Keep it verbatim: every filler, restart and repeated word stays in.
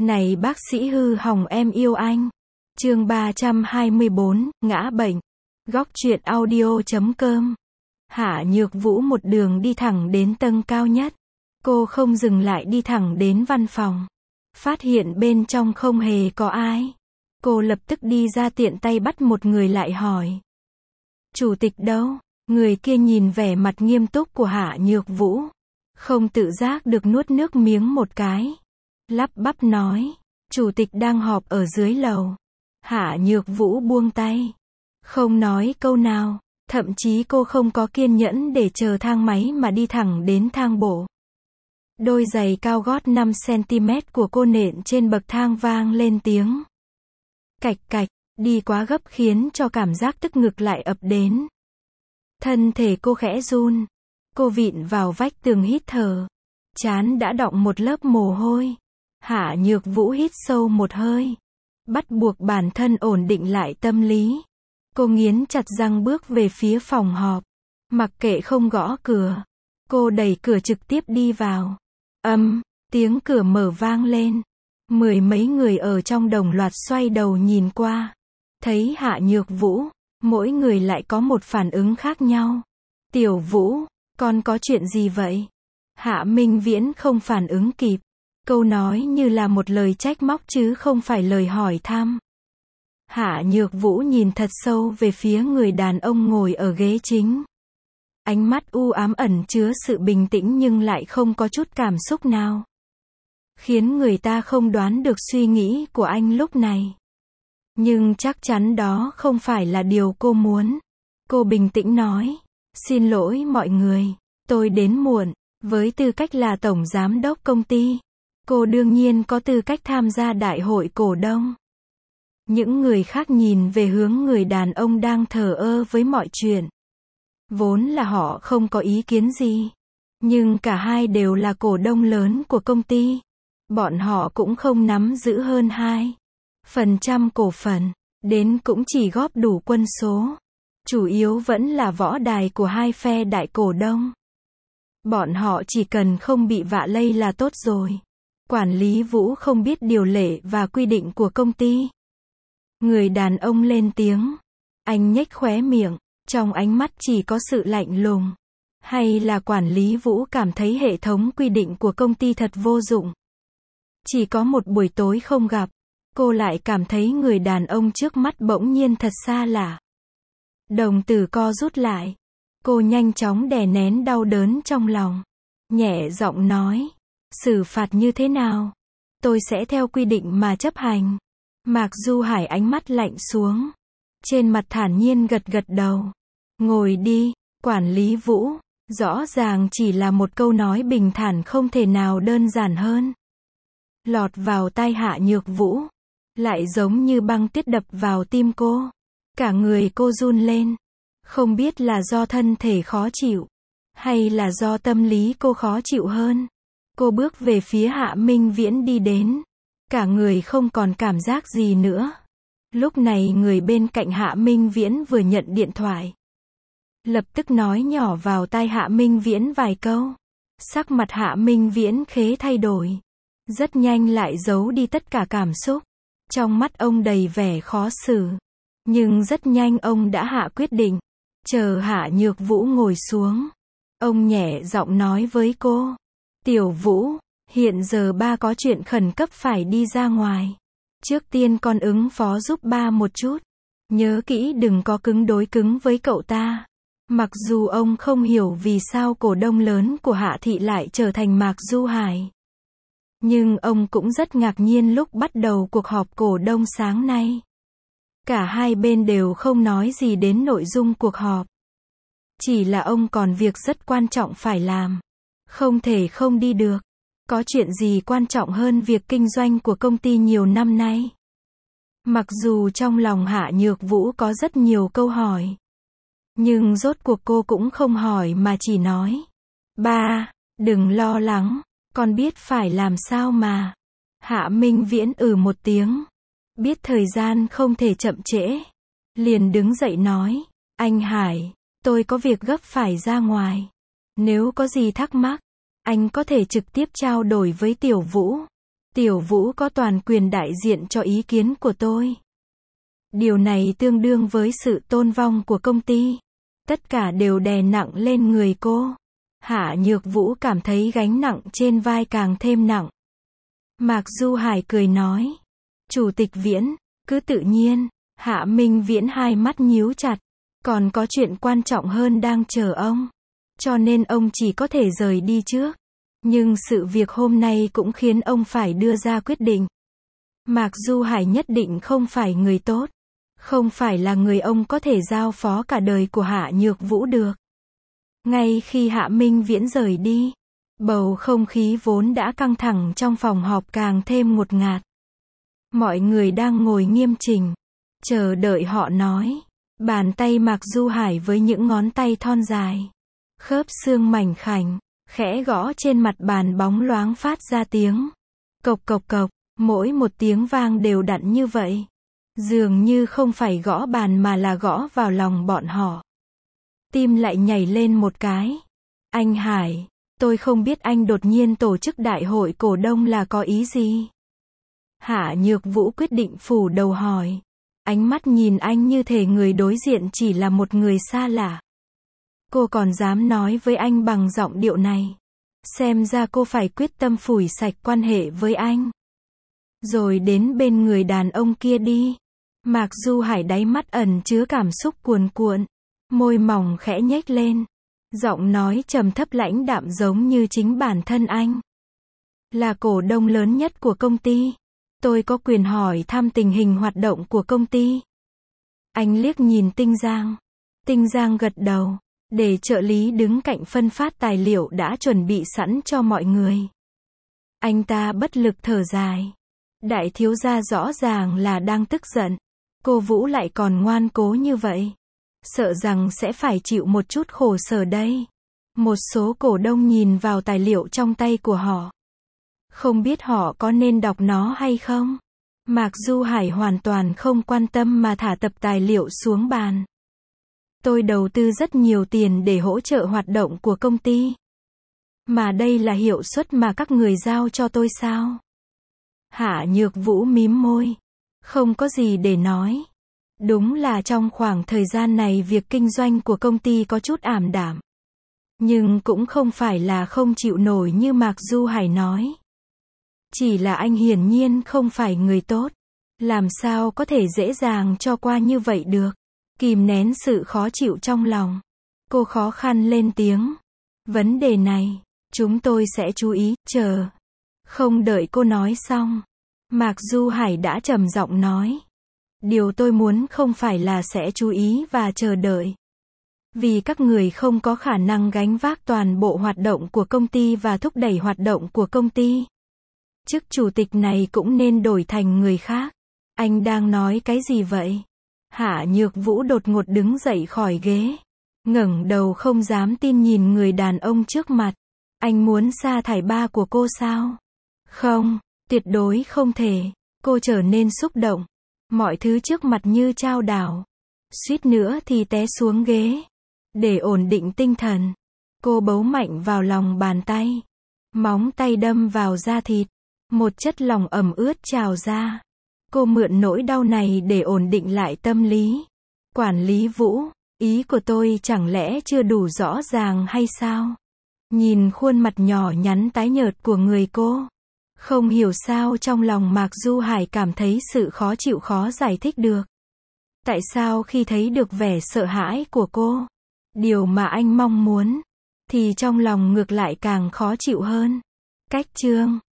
Này bác sĩ hư hỏng em yêu anh. Chương ba trăm hai mươi bốn, ngã bệnh. Góc truyện audio chấm com. Hạ Nhược Vũ một đường đi thẳng đến tầng cao nhất. Cô không dừng lại đi thẳng đến văn phòng. Phát hiện bên trong không hề có ai. Cô lập tức đi ra tiện tay bắt một người lại hỏi. Chủ tịch đâu? Người kia nhìn vẻ mặt nghiêm túc của Hạ Nhược Vũ. Không tự giác được nuốt nước miếng một cái. Lắp bắp nói. Chủ tịch đang họp ở dưới lầu. Hạ Nhược Vũ buông tay. Không nói câu nào. Thậm chí cô không có kiên nhẫn để chờ thang máy mà đi thẳng đến thang bộ. Đôi giày cao gót năm xăng-ti-mét của cô nện trên bậc thang vang lên tiếng. Cạch cạch, đi quá gấp khiến cho cảm giác tức ngực lại ập đến. Thân thể cô khẽ run. Cô vịn vào vách tường hít thở. Trán đã đọng một lớp mồ hôi. Hạ Nhược Vũ hít sâu một hơi. Bắt buộc bản thân ổn định lại tâm lý. Cô nghiến chặt răng bước về phía phòng họp. Mặc kệ không gõ cửa. Cô đẩy cửa trực tiếp đi vào. Âm, tiếng cửa mở vang lên. Mười mấy người ở trong đồng loạt xoay đầu nhìn qua. Thấy Hạ Nhược Vũ, mỗi người lại có một phản ứng khác nhau. Tiểu Vũ, con có chuyện gì vậy? Hạ Minh Viễn không phản ứng kịp. Câu nói như là một lời trách móc chứ không phải lời hỏi thăm. Hạ Nhược Vũ nhìn thật sâu về phía người đàn ông ngồi ở ghế chính. Ánh mắt u ám ẩn chứa sự bình tĩnh nhưng lại không có chút cảm xúc nào. Khiến người ta không đoán được suy nghĩ của anh lúc này. Nhưng chắc chắn đó không phải là điều cô muốn. Cô bình tĩnh nói. Xin lỗi mọi người, tôi đến muộn. Với tư cách là tổng giám đốc công ty, cô đương nhiên có tư cách tham gia đại hội cổ đông. Những người khác nhìn về hướng người đàn ông đang thờ ơ với mọi chuyện. Vốn là họ không có ý kiến gì. Nhưng cả hai đều là cổ đông lớn của công ty. Bọn họ cũng không nắm giữ hơn hai phần trăm cổ phần. Đến cũng chỉ góp đủ quân số. Chủ yếu vẫn là võ đài của hai phe đại cổ đông. Bọn họ chỉ cần không bị vạ lây là tốt rồi. Quản lý Vũ không biết điều lệ và quy định của công ty. Người đàn ông lên tiếng. Anh nhếch khóe miệng. Trong ánh mắt chỉ có sự lạnh lùng. Hay là quản lý Vũ cảm thấy hệ thống quy định của công ty thật vô dụng. Chỉ có một buổi tối không gặp. Cô lại cảm thấy người đàn ông trước mắt bỗng nhiên thật xa lạ. Đồng tử co rút lại. Cô nhanh chóng đè nén đau đớn trong lòng. Nhẹ giọng nói. Xử phạt như thế nào? Tôi sẽ theo quy định mà chấp hành. Mạc Du Hải ánh mắt lạnh xuống. Trên mặt thản nhiên gật gật đầu. Ngồi đi, quản lý Vũ. Rõ ràng chỉ là một câu nói bình thản không thể nào đơn giản hơn. Lọt vào tai Hạ Nhược Vũ. Lại giống như băng tuyết đập vào tim cô. Cả người cô run lên. Không biết là do thân thể khó chịu. Hay là do tâm lý cô khó chịu hơn. Cô bước về phía Hạ Minh Viễn đi đến. Cả người không còn cảm giác gì nữa. Lúc này người bên cạnh Hạ Minh Viễn vừa nhận điện thoại. Lập tức nói nhỏ vào tai Hạ Minh Viễn vài câu. Sắc mặt Hạ Minh Viễn khế thay đổi. Rất nhanh lại giấu đi tất cả cảm xúc. Trong mắt ông đầy vẻ khó xử. Nhưng rất nhanh ông đã hạ quyết định. Chờ Hạ Nhược Vũ ngồi xuống. Ông nhẹ giọng nói với cô. Tiểu Vũ, hiện giờ ba có chuyện khẩn cấp phải đi ra ngoài. Trước tiên con ứng phó giúp ba một chút. Nhớ kỹ đừng có cứng đối cứng với cậu ta. Mặc dù ông không hiểu vì sao cổ đông lớn của Hạ Thị lại trở thành Mạc Du Hải. Nhưng ông cũng rất ngạc nhiên lúc bắt đầu cuộc họp cổ đông sáng nay. Cả hai bên đều không nói gì đến nội dung cuộc họp. Chỉ là ông còn việc rất quan trọng phải làm. Không thể không đi được. Có chuyện gì quan trọng hơn việc kinh doanh của công ty nhiều năm nay? Mặc dù trong lòng Hạ Nhược Vũ có rất nhiều câu hỏi. Nhưng rốt cuộc cô cũng không hỏi mà chỉ nói. Ba, đừng lo lắng. Con biết phải làm sao mà. Hạ Minh Viễn ừ một tiếng. Biết thời gian không thể chậm trễ. Liền đứng dậy nói. Anh Hải, tôi có việc gấp phải ra ngoài. Nếu có gì thắc mắc, anh có thể trực tiếp trao đổi với Tiểu Vũ. Tiểu Vũ có toàn quyền đại diện cho ý kiến của tôi. Điều này tương đương với sự tôn vong của công ty. Tất cả đều đè nặng lên người cô. Hạ Nhược Vũ cảm thấy gánh nặng trên vai càng thêm nặng. Mạc Du Hải cười nói. Chủ tịch Viễn, cứ tự nhiên. Hạ Minh Viễn hai mắt nhíu chặt. Còn có chuyện quan trọng hơn đang chờ ông. Cho nên ông chỉ có thể rời đi trước. Nhưng sự việc hôm nay cũng khiến ông phải đưa ra quyết định. Mạc Du Hải nhất định không phải người tốt. Không phải là người ông có thể giao phó cả đời của Hạ Nhược Vũ được. Ngay khi Hạ Minh Viễn rời đi, bầu không khí vốn đã căng thẳng trong phòng họp càng thêm ngột ngạt. Mọi người đang ngồi nghiêm chỉnh, chờ đợi họ nói. Bàn tay Mạc Du Hải với những ngón tay thon dài, khớp xương mảnh khảnh, khẽ gõ trên mặt bàn bóng loáng phát ra tiếng. Cộc cộc cộc, mỗi một tiếng vang đều đặn như vậy. Dường như không phải gõ bàn mà là gõ vào lòng bọn họ. Tim lại nhảy lên một cái. Anh Hải, tôi không biết anh đột nhiên tổ chức đại hội cổ đông là có ý gì. Hạ Nhược Vũ quyết định phủ đầu hỏi. Ánh mắt nhìn anh như thể người đối diện chỉ là một người xa lạ. Cô còn dám nói với anh bằng giọng điệu này. Xem ra cô phải quyết tâm phủi sạch quan hệ với anh. Rồi đến bên người đàn ông kia đi. Mạc Du Hải đáy mắt ẩn chứa cảm xúc cuồn cuộn. Môi mỏng khẽ nhếch lên. Giọng nói trầm thấp lãnh đạm giống như chính bản thân anh. Là cổ đông lớn nhất của công ty. Tôi có quyền hỏi thăm tình hình hoạt động của công ty. Anh liếc nhìn Tinh Giang. Tinh Giang gật đầu. Để trợ lý đứng cạnh phân phát tài liệu đã chuẩn bị sẵn cho mọi người. Anh ta bất lực thở dài. Đại thiếu gia rõ ràng là đang tức giận. Cô Vũ lại còn ngoan cố như vậy. Sợ rằng sẽ phải chịu một chút khổ sở đây. Một số cổ đông nhìn vào tài liệu trong tay của họ. Không biết họ có nên đọc nó hay không? Mạc Du Hải hoàn toàn không quan tâm mà thả tập tài liệu xuống bàn. Tôi đầu tư rất nhiều tiền để hỗ trợ hoạt động của công ty. Mà đây là hiệu suất mà các người giao cho tôi sao? Hạ Nhược Vũ mím môi. Không có gì để nói. Đúng là trong khoảng thời gian này việc kinh doanh của công ty có chút ảm đạm. Nhưng cũng không phải là không chịu nổi như Mạc Du Hải nói. Chỉ là anh hiển nhiên không phải người tốt. Làm sao có thể dễ dàng cho qua như vậy được. Kìm nén sự khó chịu trong lòng. Cô khó khăn lên tiếng. Vấn đề này, chúng tôi sẽ chú ý, chờ. Không đợi cô nói xong. Mạc Du Hải đã trầm giọng nói. Điều tôi muốn không phải là sẽ chú ý và chờ đợi. Vì các người không có khả năng gánh vác toàn bộ hoạt động của công ty và thúc đẩy hoạt động của công ty. Chức chủ tịch này cũng nên đổi thành người khác. Anh đang nói cái gì vậy? Hạ Nhược Vũ đột ngột đứng dậy khỏi ghế. Ngẩng đầu không dám tin nhìn người đàn ông trước mặt. Anh muốn sa thải ba của cô sao? Không, tuyệt đối không thể. Cô trở nên xúc động. Mọi thứ trước mặt như chao đảo. Suýt nữa thì té xuống ghế. Để ổn định tinh thần, cô bấu mạnh vào lòng bàn tay. Móng tay đâm vào da thịt. Một chất lỏng ẩm ướt trào ra. Cô mượn nỗi đau này để ổn định lại tâm lý. Quản lý Vũ, ý của tôi chẳng lẽ chưa đủ rõ ràng hay sao? Nhìn khuôn mặt nhỏ nhắn tái nhợt của người cô. Không hiểu sao trong lòng Mạc Du Hải cảm thấy sự khó chịu khó giải thích được. Tại sao khi thấy được vẻ sợ hãi của cô, điều mà anh mong muốn, thì trong lòng ngược lại càng khó chịu hơn. Cách chương